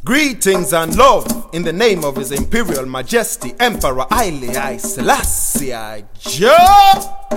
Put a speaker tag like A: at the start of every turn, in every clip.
A: Greetings and love in the name of His Imperial Majesty Emperor Haile Selassie Jah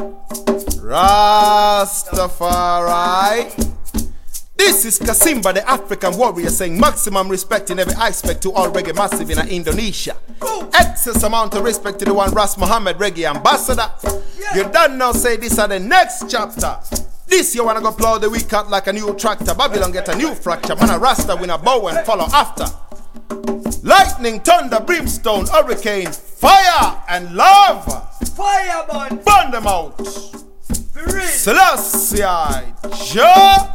A: Rastafari. This is Kasimba, the African warrior, saying maximum respect in every aspect to all reggae massive in Indonesia. Excess amount of respect to the one Ras Muhammad reggae ambassador. You done now say this are the next chapter. This you wanna go plow the week out like a new tractor. Babylon get a new fracture. Man a Rasta win a bow and follow after. Lightning, thunder, brimstone, hurricane, fire and lava.
B: Fire man,
A: burn them out. Selassie Jah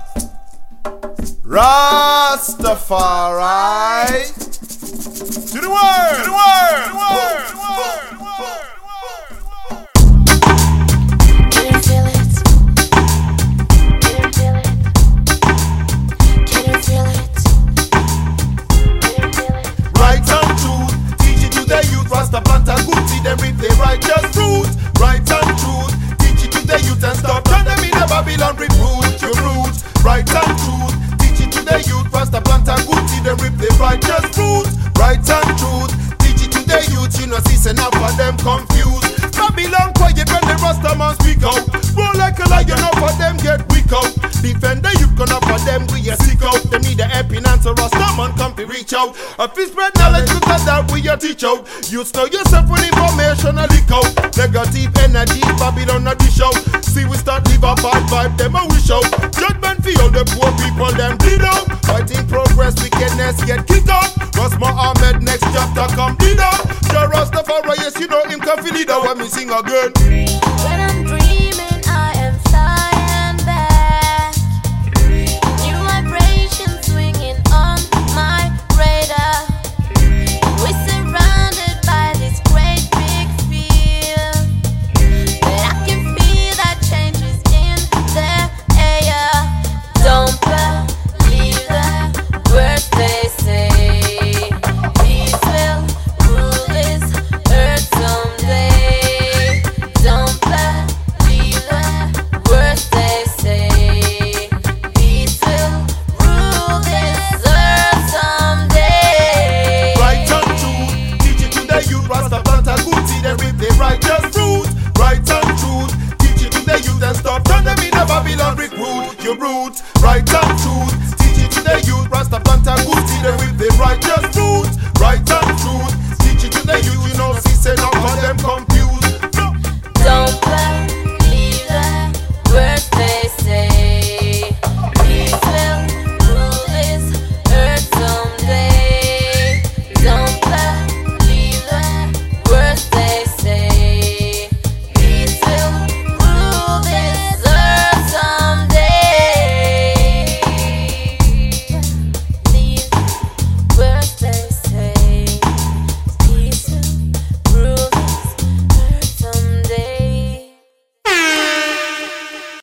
A: Rastafari. To the world, to the world, to the world, to the world, to the world.
C: Can you feel it? Can you feel it? Can you feel it? Can you feel it?
A: Right and truth, teach it to the youth. Rasta plant a good seed, them reap the righteous fruit. Right and truth, teach it to the youth and stop turn them in the Babylon recruit. Your roots, right and truth, teach it to the youth. Rasta plant a good seed, them reap the righteous fruit. Right and truth, teach it to the youth. You know, see, enough of them confused. Babylon quiet when the Rasta man speak out. Roll like a lion, enough of them get weak out. Defend the youth, gonna for them we a seek out. They need a helping hand, so Rasta man come to reach out. A fist spread knowledge, look at that we a teach out. You know yourself with information a leak out. Negative energy, Babylon a dish out. See we start live a bad vibe, them a wish out. Judgment for all the poor people, them bleed out. Fighting progress, wickedness get kicked out. Ras Muhammad next chapter come lead out. Jah Rastafari, yes you know him can feel leader when me sing again.
C: When I'm dreaming, I am flying back. New vibrations swinging on my radar. We're surrounded by this great big field, but I can feel that changes in the air. Don't believe the words they say. Peace will rule this earth someday. Don't believe the words they say. Peace will rule this earth someday.
A: Right and truth, teach it to the youth. Rasta plant a good seed, they reap the righteous fruit. Right and truth, teach it to the youth and stop turn them in the Babylon recruit. Your root, right and truth, teach it to the youth. Rasta plant a good seed, they reap the righteous fruit. Right and truth,